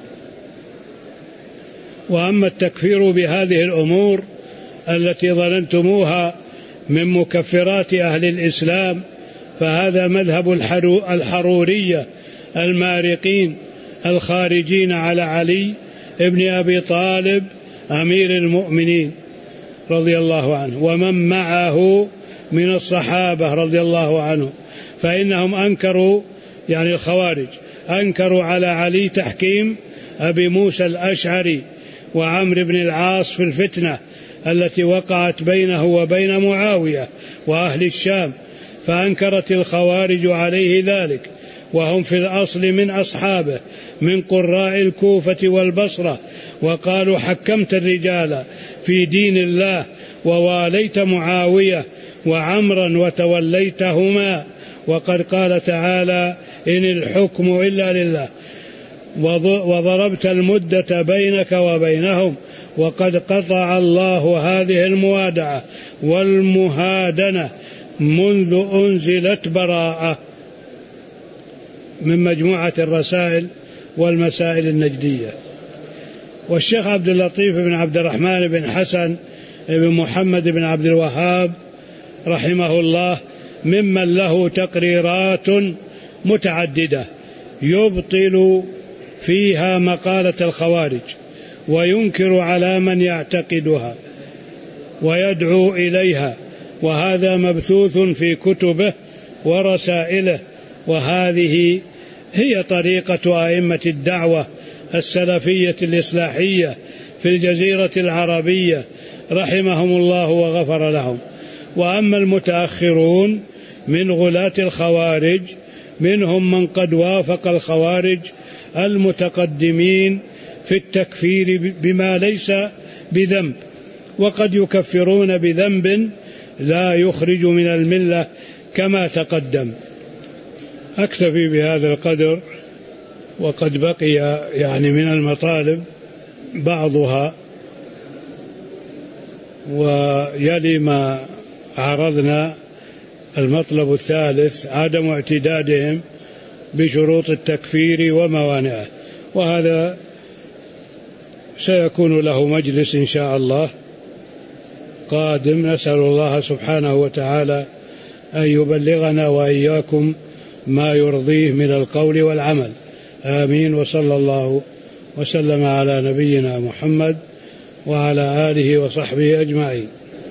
وأما التكفير بهذه الأمور التي ظننتموها من مكفرات أهل الإسلام فهذا مذهب الحرورية المارقين الخارجين على علي ابن أبي طالب أمير المؤمنين رضي الله عنه ومن معه من الصحابة رضي الله عنه، فإنهم أنكروا يعني الخوارج أنكروا على علي تحكيم أبي موسى الأشعري وعمرو بن العاص في الفتنة التي وقعت بينه وبين معاوية وأهل الشام، فأنكرت الخوارج عليه ذلك وهم في الأصل من أصحابه من قراء الكوفة والبصرة، وقالوا حكمت الرجال في دين الله وواليت معاوية وعمرا وتوليتهما، وقد قال تعالى: إن الحكم إلا لله، وضربت المدة بينك وبينهم، وقد قطع الله هذه الموادعة والمهادنة منذ أنزلت براءة، من مجموعة الرسائل والمسائل النجدية. والشيخ عبد اللطيف بن عبد الرحمن بن حسن بن محمد بن عبد الوهاب رحمه الله ممن له تقريرات متعددة يبطل فيها مقالة الخوارج وينكر على من يعتقدها ويدعو إليها، وهذا مبثوث في كتبه ورسائله، وهذه هي طريقة أئمة الدعوة السلفية الإصلاحية في الجزيرة العربية رحمهم الله وغفر لهم. وأما المتأخرون من غلاة الخوارج منهم من قد وافق الخوارج المتقدمين في التكفير بما ليس بذنب، وقد يكفرون بذنب لا يخرج من الملة كما تقدم. أكتفي بهذا القدر، وقد بقي يعني من المطالب بعضها، ويلي ما عرضنا. المطلب الثالث عدم اعتدادهم بشروط التكفير وموانعه، وهذا سيكون له مجلس إن شاء الله قادم. نسأل الله سبحانه وتعالى أن يبلغنا وإياكم ما يرضيه من القول والعمل، آمين. وصلى الله وسلم على نبينا محمد وعلى آله وصحبه أجمعين.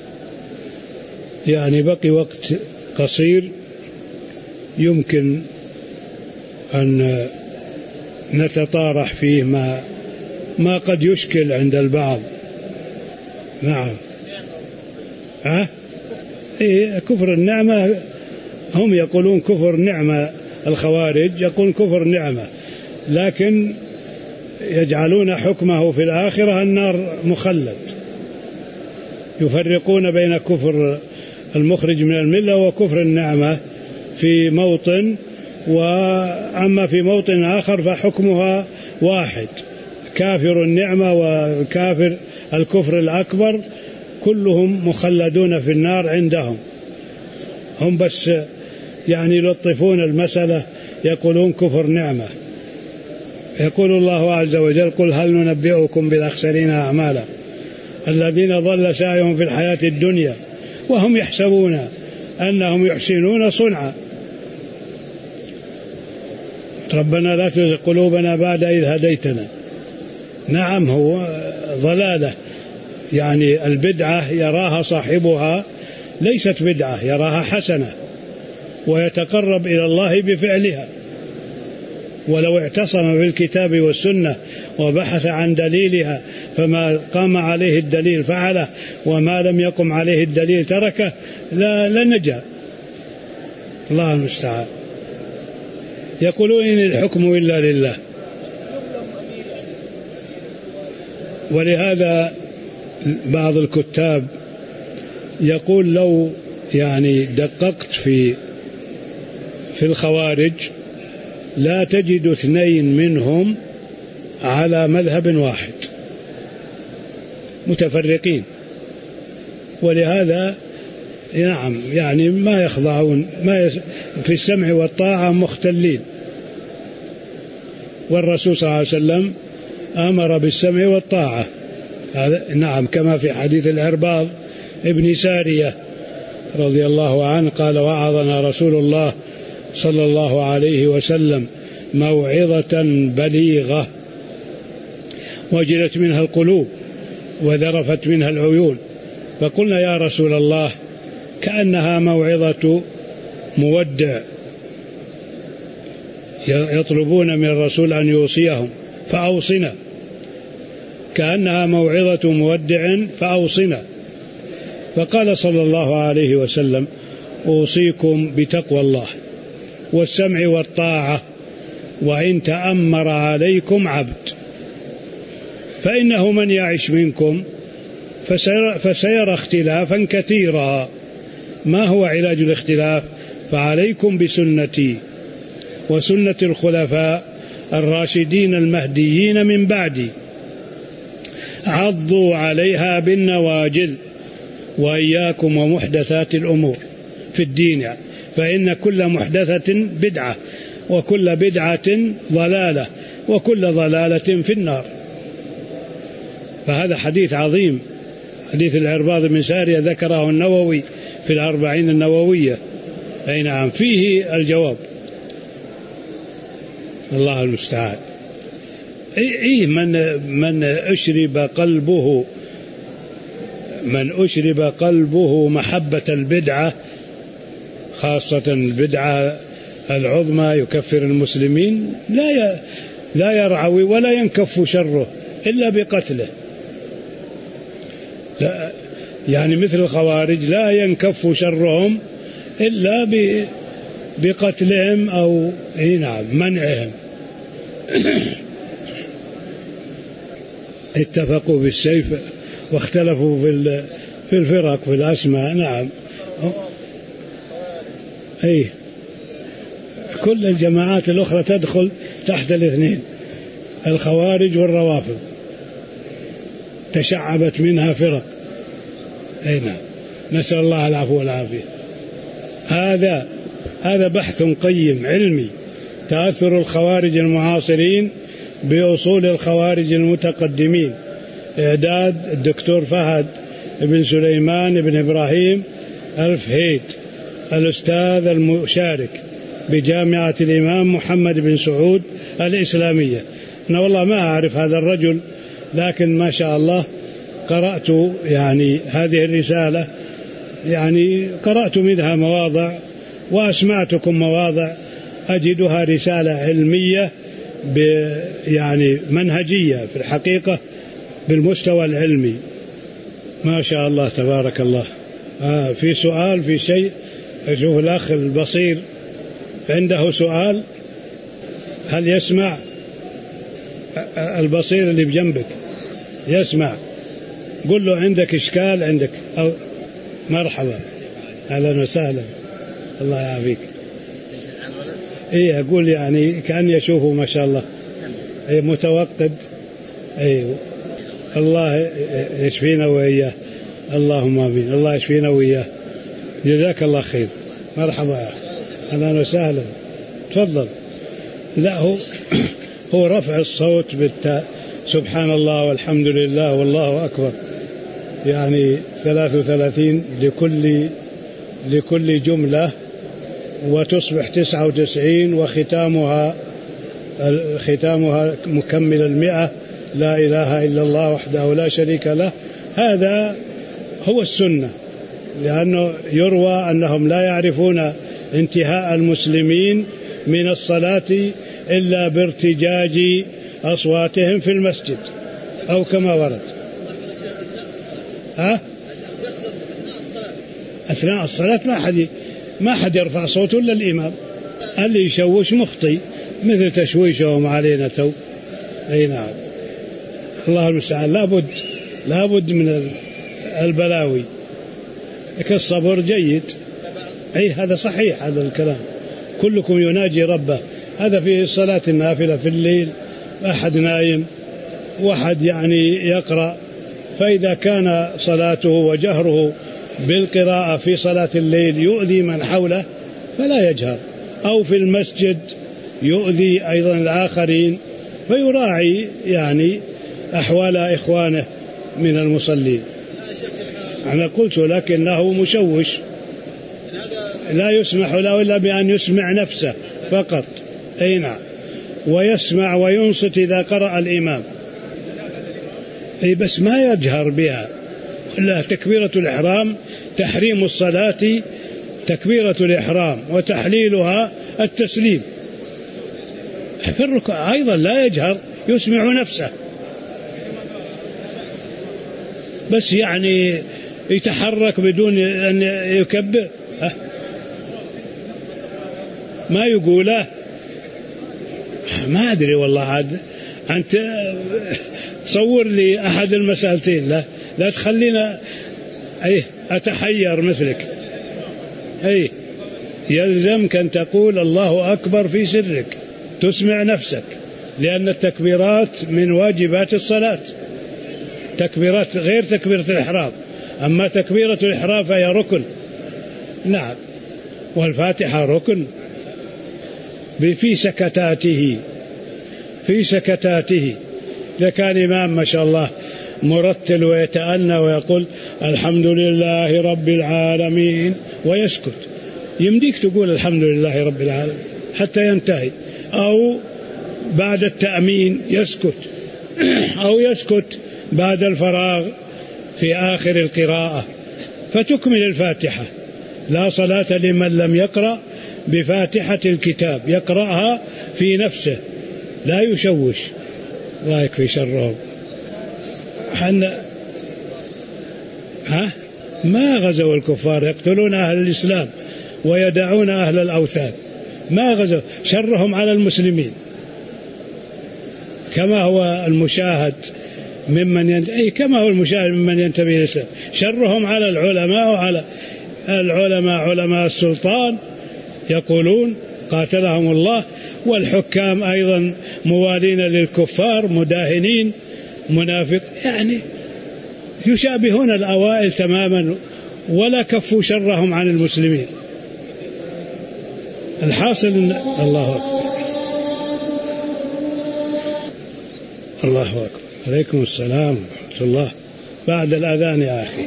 يعني بقي وقت قصير يمكن أن نتطارح فيه ما قد يشكل عند البعض. نعم. كفر النعمة، هم يقولون كفر نعمة، الخوارج يقول كفر نعمة، لكن يجعلون حكمه في الآخرة النار مخلد، يفرقون بين كفر المخرج من الملة وكفر النعمة في موطن، وأما في موطن آخر فحكمها واحد، كافر النعمة وكافر الكفر الأكبر كلهم مخلدون في النار عندهم. هم بس يعني يلطفون المسألة، يقولون كفر نعمة. يقول الله عز وجل: قل هل ننبئكم بالأخسرين أعمالا الذين ضل سعيهم في الحياة الدنيا وهم يحسبون أنهم يحسنون صنعا ربنا لا تزغ قلوبنا بعد إذ هديتنا. نعم، هو ضلالة، يعني البدعة يراها صاحبها ليست بدعة، يراها حسنة ويتقرب إلى الله بفعلها، ولو اعتصم بالكتاب والسنة وبحث عن دليلها فما قام عليه الدليل فعله، وما لم يقم عليه الدليل تركه، لا نجا. الله المستعان. يقولون إن الحكم إلا لله. ولهذا بعض الكتاب يقول لو يعني دققت في الخوارج لا تجد اثنين منهم على مذهب واحد، متفرقين. ولهذا نعم يعني ما يخضعون، في السمع والطاعة مختلين. والرسول صلى الله عليه وسلم أمر بالسمع والطاعة، نعم، كما في حديث العرباض ابن سارية رضي الله عنه قال: وعظنا رسول الله صلى الله عليه وسلم موعظة بليغة وجلت منها القلوب وذرفت منها العيون، فقلنا: يا رسول الله كأنها موعظة مودع، يطلبون من الرسول أن يوصيهم فأوصنا، كأنها موعظة مودع فأوصنا. فقال صلى الله عليه وسلم: أوصيكم بتقوى الله والسمع والطاعة وإن تأمر عليكم عبد، فإنه من يعش منكم فسيرى اختلافا كثيرا. ما هو علاج الاختلاف؟ فعليكم بسنتي وسنة الخلفاء الراشدين المهديين من بعدي، عضوا عليها بالنواجذ، وإياكم ومحدثات الأمور في الدين، فإن كل محدثة بدعة وكل بدعة ضلالة وكل ضلالة في النار. فهذا حديث عظيم، حديث العرباض بن سارية ذكره النووي في الأربعين النووية. أي نعم، فيه الجواب. الله المستعان. من أشرب قلبه محبة البدعة، خاصة البدعة العظمى يكفر المسلمين، لا يرعوي ولا ينكف شره إلا بقتله. يعني مثل الخوارج لا ينكف شرهم إلا بقتلهم أو منعهم. اتفقوا بالسيف واختلفوا في الفرق في الأسماء. نعم، كل الجماعات الأخرى تدخل تحت الاثنين، الخوارج والروافض تشعبت منها فرق. نعم، نسأل الله العفو والعافية. هذا بحث قيم علمي، تأثر الخوارج المعاصرين بأصول الخوارج المتقدمين، إعداد الدكتور فهد بن سليمان بن إبراهيم الفهيد، الأستاذ المشارك بجامعة الإمام محمد بن سعود الإسلامية. أنا والله ما أعرف هذا الرجل، لكن ما شاء الله قرأت يعني هذه الرسالة، يعني قرأت منها مواضع وأسمعتكم مواضع، أجدها رسالة علمية يعني منهجية في الحقيقة بالمستوى العلمي. ما شاء الله تبارك الله. في سؤال في شيء؟ أشوف الأخ البصير عنده سؤال، هل يسمع؟ البصير اللي بجنبك يسمع، قل له عندك إشكال عندك أو مرحبا أهلا وسهلا الله يعافيك. إيه أقول يعني كأن يشوفه ما شاء الله إيه متوقد. أيوه الله يشفينا وإياه اللهم آمين. الله يشفينا وإياه جزاك الله خير. مرحبا يا أخي أهلا وسهلا تفضل. لا هو رفع الصوت بالتاء سبحان الله والحمد لله والله أكبر يعني 33 لكل جملة وتصبح 99 وختامها مكمل 100 لا إله إلا الله وحده لا شريك له. هذا هو السنة لأنه يروى أنهم لا يعرفون انتهاء المسلمين من الصلاة إلا بارتجاج أصواتهم في المسجد أو كما ورد. أثناء الصلاة ما حد يرفع صوته إلا الإمام. اللي يشوش مخطي مثل تشويشهم علينا تو. أي نعم الله المستعان. لابد من البلاوي كالصبر جيد. أي هذا صحيح هذا الكلام. كلكم يناجي ربه. هذا في صلاة النافلة في الليل أحد نايم واحد يعني يقرأ، فإذا كان صلاته وجهره بالقراءة في صلاة الليل يؤذي من حوله فلا يجهر، أو في المسجد يؤذي أيضا الآخرين فيراعي يعني أحوال إخوانه من المصلين. أنا قلت لكنه مشوش لا يسمح له إلا بأن يسمع نفسه فقط. أي نعم ويسمع وينصت إذا قرأ الإمام. أي بس ما يجهر بها. لا تكبيرة الإحرام تحريم الصلاة تكبيرة الإحرام وتحليلها التسليم. في الركوع أيضا لا يجهر يسمع نفسه بس يعني يتحرك بدون أن يكبر ما يقوله. ما أدري والله عاد أنت صور لي أحد المسألتين لا تخلينا أتحير مثلك. يلزمك أن تقول الله أكبر في سرك تسمع نفسك لأن التكبيرات من واجبات الصلاة. تكبيرات غير تكبيرة الإحرام. أما تكبيرة الإحرام فهي ركن. نعم والفاتحة ركن في سكتاته. إذا كان إمام ما شاء الله مرتل ويتأنى ويقول الحمد لله رب العالمين ويسكت، يمديك تقول الحمد لله رب العالمين حتى ينتهي، أو بعد التأمين يسكت، أو يسكت بعد الفراغ في آخر القراءة فتكمل الفاتحة. لا صلاة لمن لم يقرأ بفاتحة الكتاب، يقرأها في نفسه لا يشوش. لا يكفي شرهم. ما غزوا الكفار يقتلون أهل الإسلام ويدعون أهل الأوثان. ما غزوا شرهم على المسلمين كما هو المشاهد ممن ينتمي للإسلام. شرهم على العلماء وعلى علماء السلطان يقولون قاتلهم الله، والحكام أيضا موالين للكفار مداهنين منافق، يعني يشابهون الأوائل تماما ولا كفوا شرهم عن المسلمين. الحاصل الله أكبر. الله أكبر. عليكم السلام ورحمة الله. بعد الأذان يا أخي.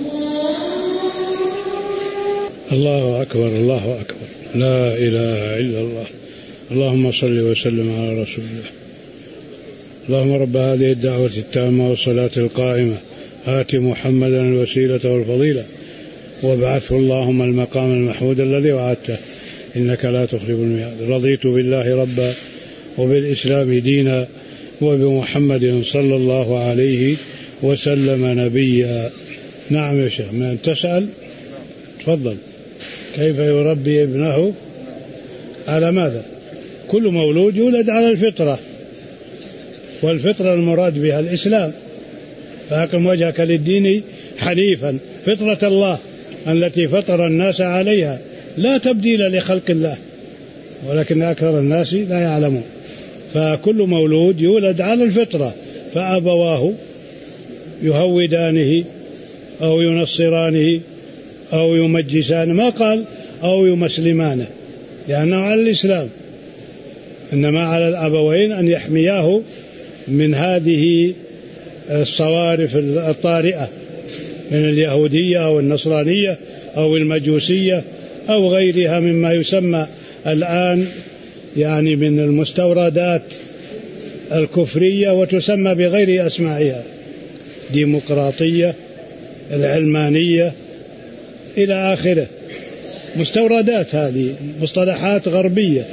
الله أكبر الله أكبر لا إله إلا الله. اللهم صل وسلم على رسول الله. اللهم رب هذه الدعوة التامة والصلاة القائمة آت محمدا الوسيلة والفضيلة وابعثه اللهم المقام المحمود الذي وعدته إنك لا تخلف الميعاد. رضيت بالله ربا وبالإسلام دينا وبمحمد صلى الله عليه وسلم نبيا. نعم يا شيخ. من تسأل تفضل. كيف يربي ابنه على ماذا؟ كل مولود يولد على الفطرة والفطرة المراد بها الإسلام، فأقم وجهك للدين حنيفا فطرة الله التي فطر الناس عليها لا تبديل لخلق الله ولكن أكثر الناس لا يعلمون. فكل مولود يولد على الفطرة، فأبواه يهودانه أو ينصرانه أو يمجسانه، ما قال أو يمسلمانه لأنه على الإسلام، إنما على الأبوين أن يحمياه من هذه الصوارف الطارئة من اليهودية أو النصرانية أو المجوسية أو غيرها مما يسمى الآن يعني من المستوردات الكفرية وتسمى بغير أسمائها، ديمقراطية، العلمانية إلى آخره، مستوردات، هذه مصطلحات غربية،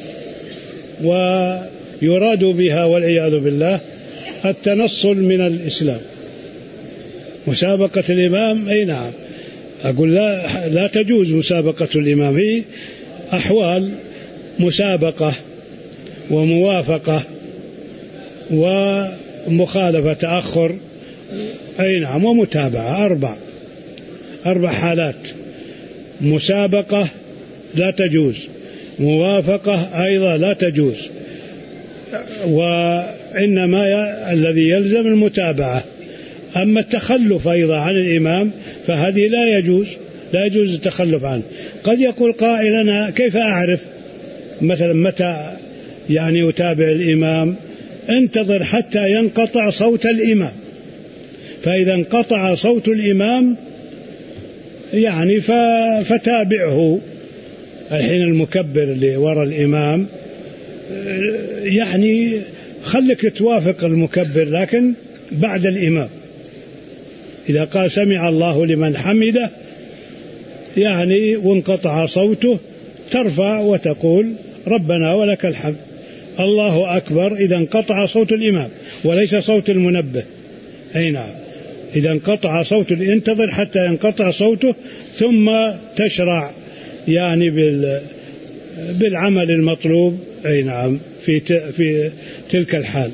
ويراد بها والعياذ بالله التنصل من الإسلام. مسابقة الإمام أي نعم، أقول لا تجوز مسابقة الإمام، هي أحوال مسابقة وموافقة ومخالفة تأخر أي نعم ومتابعة، أربع حالات. مسابقة لا تجوز، موافقة أيضا لا تجوز، وإنما الذي يلزم المتابعة. أما التخلف أيضا عن الإمام فهذه لا يجوز التخلف عنه. قد يقول قائلنا كيف أعرف مثلا متى يعني أتابع الإمام؟ انتظر حتى ينقطع صوت الإمام، فإذا انقطع صوت الإمام يعني فتابعه. الحين المكبر اللي وراء الإمام يعني خلك توافق المكبر لكن بعد الإمام، إذا قال سمع الله لمن حمده يعني وانقطع صوته ترفع وتقول ربنا ولك الحمد، الله أكبر إذا انقطع صوت الإمام وليس صوت المنبه. أي نعم، إذا انقطع صوت انتظر حتى ينقطع صوته ثم تشرع يعني بالعمل المطلوب. أي نعم، في تلك الحال.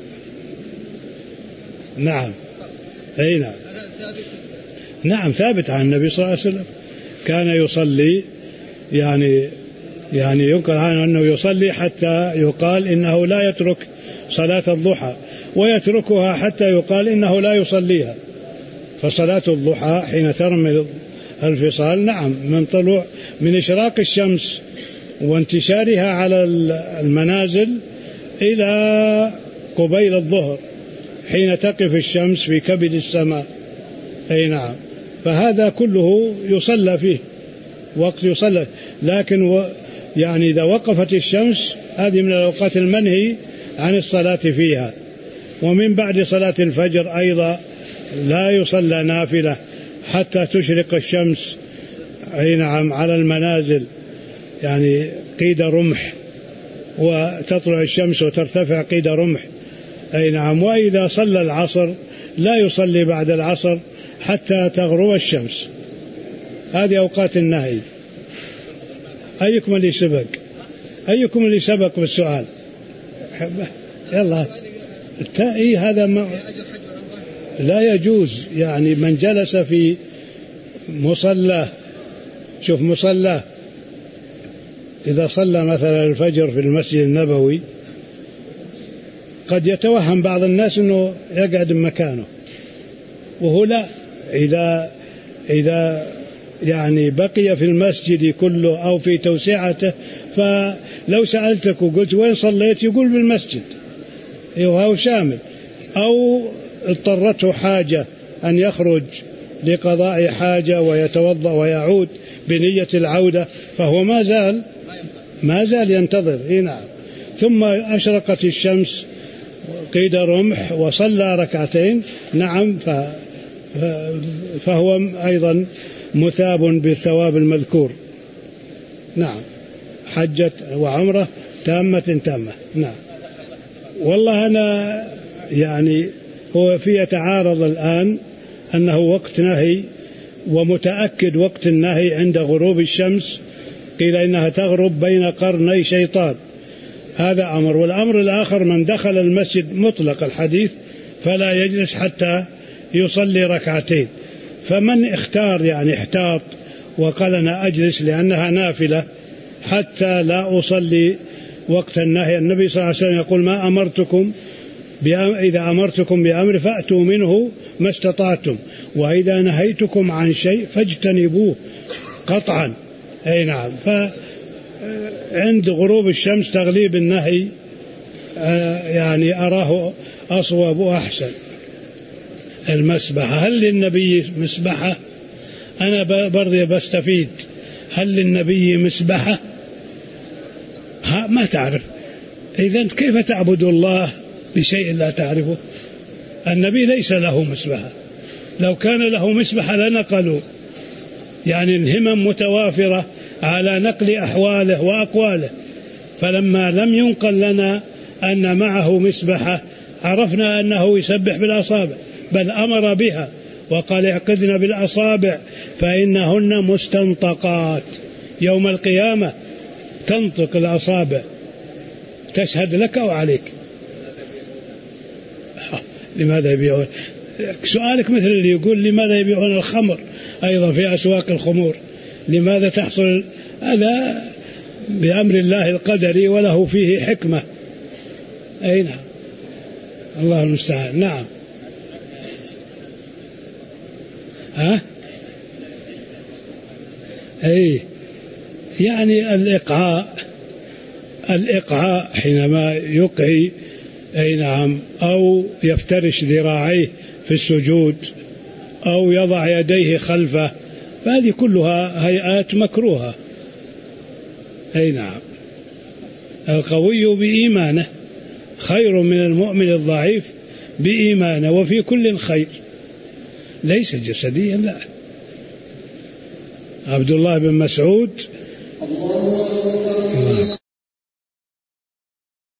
نعم. أي نعم. نعم ثابت عن النبي صلى الله عليه وسلم كان يصلي يعني ينقل عنه أنه يصلي حتى يقال إنه لا يترك صلاة الضحى، ويتركها حتى يقال إنه لا يصليها. فصلاة الضحى حين ترمي الفصال نعم من إشراق الشمس وانتشارها على المنازل إلى قبيل الظهر حين تقف الشمس في كبد السماء. أي نعم، فهذا كله يصلى فيه وقت يصلى، لكن يعني إذا وقفت الشمس هذه من الأوقات المنهي عن الصلاة فيها. ومن بعد صلاة الفجر أيضا لا يصلى نافلة حتى تشرق الشمس. أي نعم، على المنازل يعني قيد رمح، وتطلع الشمس وترتفع قيد رمح. أي نعم. وإذا صلى العصر لا يصلي بعد العصر حتى تغرب الشمس. هذه أوقات النهي. أيكم اللي سبق بالسؤال؟ يلا هذا لا يجوز. يعني من جلس في مصلى، شوف مصلى، إذا صلى مثلا الفجر في المسجد النبوي قد يتوهم بعض الناس أنه يقعد مكانه، وهو لا. إذا يعني بقي في المسجد كله أو في توسعته، فلو سألتك وقلت وين صليت يقول بالمسجد، هو شامل. أو اضطرته حاجة أن يخرج لقضاء حاجة ويتوضأ ويعود بنية العودة، فهو ما زال ينتظر. نعم. ثم أشرقت الشمس قيد رمح وصلى ركعتين، نعم، فهو أيضا مثاب بالثواب المذكور. نعم، حجة وعمرة تامة. نعم. والله أنا يعني هو يتعارض الآن أنه وقت نهي، ومتأكد وقت النهي عند غروب الشمس، قيل إنها تغرب بين قرني شيطان، هذا أمر. والأمر الآخر من دخل المسجد، مطلق الحديث فلا يجلس حتى يصلي ركعتين. فمن اختار يعني احتاط وقال أنا أجلس لأنها نافلة حتى لا أصلي وقت النهي، النبي صلى الله عليه وسلم يقول ما أمرتكم إذا أمرتكم بأمر فأتوا منه ما استطعتم، وإذا نهيتكم عن شيء فاجتنبوه قطعا. أي نعم. فعند غروب الشمس تغليب النهي يعني أراه أصوب وأحسن. المسبحة، هل للنبي مسبحة؟ أنا برضي بستفيد، هل للنبي مسبحة؟ ما تعرف، إذن كيف تعبد الله بشيء لا تعرفه؟ النبي ليس له مسبحة، لو كان له مسبحة لنقلوا، يعني الهمم متوافرة على نقل أحواله وأقواله، فلما لم ينقل لنا أن معه مسبحة عرفنا أنه يسبح بالأصابع، بل أمر بها وقال اعقدن بالأصابع فإنهن مستنطقات، يوم القيامة تنطق الأصابع تشهد لك أو عليك. لماذا يبيعون؟ سؤالك مثل اللي يقول لماذا يبيعون الخمر أيضا في أسواق الخمور، لماذا تحصل؟ هذا بأمر الله القدري وله فيه حكمة. أي نعم، الله المستعان. نعم. أي يعني الإقعاء حينما يقعي، أي نعم، أو يفترش ذراعيه في السجود أو يضع يديه خلفه، فهذه كلها هيئات مكروهة. أي نعم. القوي بإيمانه خير من المؤمن الضعيف بإيمانه، وفي كل خير، ليس جسديا لا. عبد الله بن مسعود